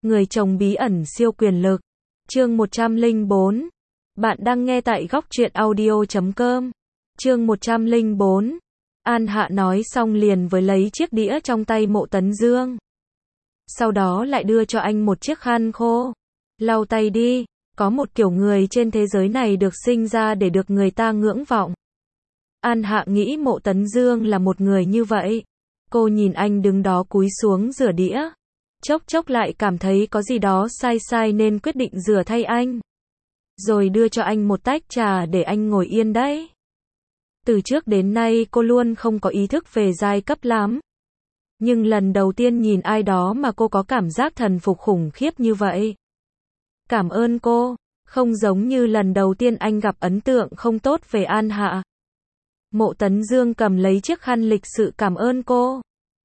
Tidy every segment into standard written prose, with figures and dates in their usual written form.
Người chồng bí ẩn siêu quyền lực. Chương 104. Bạn đang nghe tại góc truyện audio.com. Chương 104. An Hạ nói xong liền với lấy chiếc đĩa trong tay Mộ Tấn Dương. Sau đó lại đưa cho anh một chiếc khăn khô. Lau tay đi, có một kiểu người trên thế giới này được sinh ra để được người ta ngưỡng vọng. An Hạ nghĩ Mộ Tấn Dương là một người như vậy. Cô nhìn anh đứng đó cúi xuống rửa đĩa. Chốc chốc lại cảm thấy có gì đó sai sai nên quyết định rửa thay anh. Rồi đưa cho anh một tách trà để anh ngồi yên đấy. Từ trước đến nay cô luôn không có ý thức về giai cấp lắm. Nhưng lần đầu tiên nhìn ai đó mà cô có cảm giác thần phục khủng khiếp như vậy. Cảm ơn cô, không giống như lần đầu tiên anh gặp ấn tượng không tốt về An Hạ. Mộ Tấn Dương cầm lấy chiếc khăn lịch sự cảm ơn cô.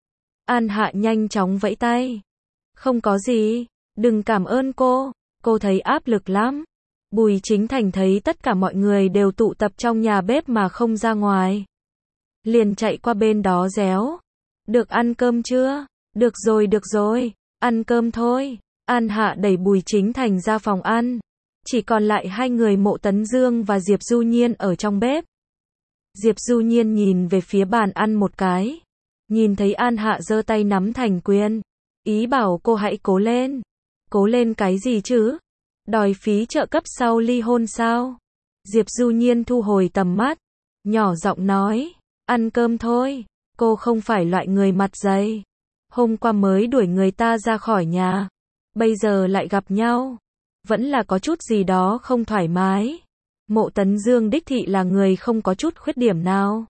An Hạ nhanh chóng vẫy tay. Không có gì, đừng cảm ơn cô thấy áp lực lắm. Bùi Chính Thành thấy tất cả mọi người đều tụ tập trong nhà bếp mà không ra ngoài. Liền chạy qua bên đó réo. Được ăn cơm chưa? Được rồi, ăn cơm thôi. An Hạ đẩy Bùi Chính Thành ra phòng ăn. Chỉ còn lại hai người Mộ Tấn Dương và Diệp Du Nhiên ở trong bếp. Diệp Du Nhiên nhìn về phía bàn ăn một cái. Nhìn thấy An Hạ giơ tay nắm thành quyền. Ý bảo cô hãy cố lên. Cố lên cái gì chứ? Đòi phí trợ cấp sau ly hôn sao? Diệp Du Nhiên thu hồi tầm mắt. Nhỏ giọng nói. Ăn cơm thôi. Cô không phải loại người mặt dày. Hôm qua mới đuổi người ta ra khỏi nhà. Bây giờ lại gặp nhau. Vẫn là có chút gì đó không thoải mái. Mộ Tấn Dương đích thị là người không có chút khuyết điểm nào.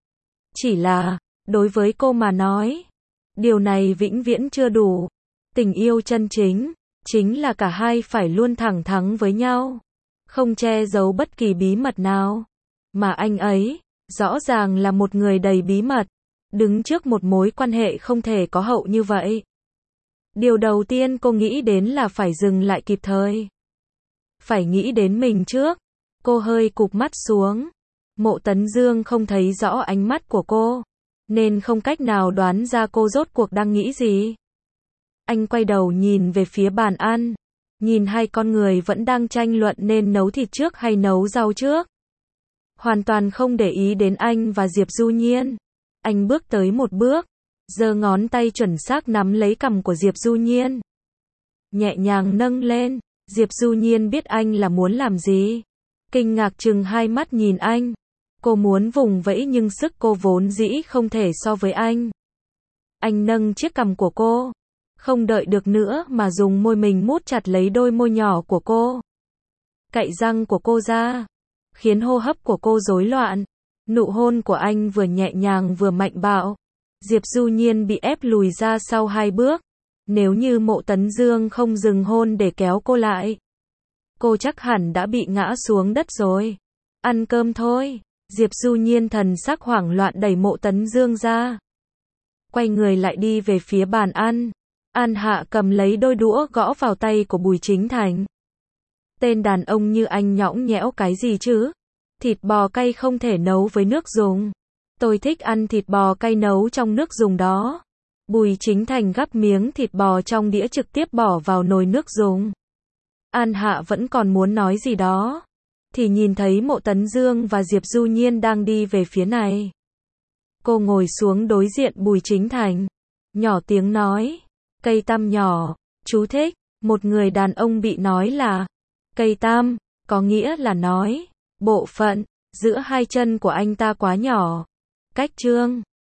Chỉ là, đối với cô mà nói, điều này vĩnh viễn chưa đủ. Tình yêu chân chính là cả hai phải luôn thẳng thắn với nhau. Không che giấu bất kỳ bí mật nào. Mà anh ấy, rõ ràng là một người đầy bí mật. Đứng trước một mối quan hệ không thể có hậu như vậy. Điều đầu tiên cô nghĩ đến là phải dừng lại kịp thời. Phải nghĩ đến mình trước. Cô hơi cụp mắt xuống. Mộ Tấn Dương không thấy rõ ánh mắt của cô, nên không cách nào đoán ra cô rốt cuộc đang nghĩ gì. Anh quay đầu nhìn về phía bàn ăn. Nhìn hai con người vẫn đang tranh luận nên nấu thịt trước hay nấu rau trước. Hoàn toàn không để ý đến anh và Diệp Du Nhiên. Anh bước tới một bước, giơ ngón tay chuẩn xác nắm lấy cằm của Diệp Du Nhiên. Nhẹ nhàng nâng lên. Diệp Du Nhiên biết anh là muốn làm gì. Kinh ngạc trừng hai mắt nhìn anh. Cô muốn vùng vẫy nhưng sức cô vốn dĩ không thể so với anh. Anh nâng chiếc cằm của cô. Không đợi được nữa mà dùng môi mình mút chặt lấy đôi môi nhỏ của cô. Cạy răng của cô ra. Khiến hô hấp của cô rối loạn. Nụ hôn của anh vừa nhẹ nhàng vừa mạnh bạo. Diệp Du Nhiên bị ép lùi ra sau hai bước. Nếu như Mộ Tấn Dương không dừng hôn để kéo cô lại, cô chắc hẳn đã bị ngã xuống đất rồi. Ăn cơm thôi. Diệp Du Nhiên thần sắc hoảng loạn đẩy Mộ Tấn Dương ra. Quay người lại đi về phía bàn ăn. An Hạ cầm lấy đôi đũa gõ vào tay của Bùi Chính Thành. Tên đàn ông như anh nhõng nhẽo cái gì chứ? Thịt bò cay không thể nấu với nước dùng. Tôi thích ăn thịt bò cay nấu trong nước dùng đó. Bùi Chính Thành gắp miếng thịt bò trong đĩa trực tiếp bỏ vào nồi nước dùng. An Hạ vẫn còn muốn nói gì đó, thì nhìn thấy Mộ Tấn Dương và Diệp Du Nhiên đang đi về phía này. Cô ngồi xuống đối diện Bùi Chính Thành, nhỏ tiếng nói, cây tăm nhỏ, chú thích, một người đàn ông bị nói là cây tăm, có nghĩa là nói, bộ phận, giữa hai chân của anh ta quá nhỏ. Cách chương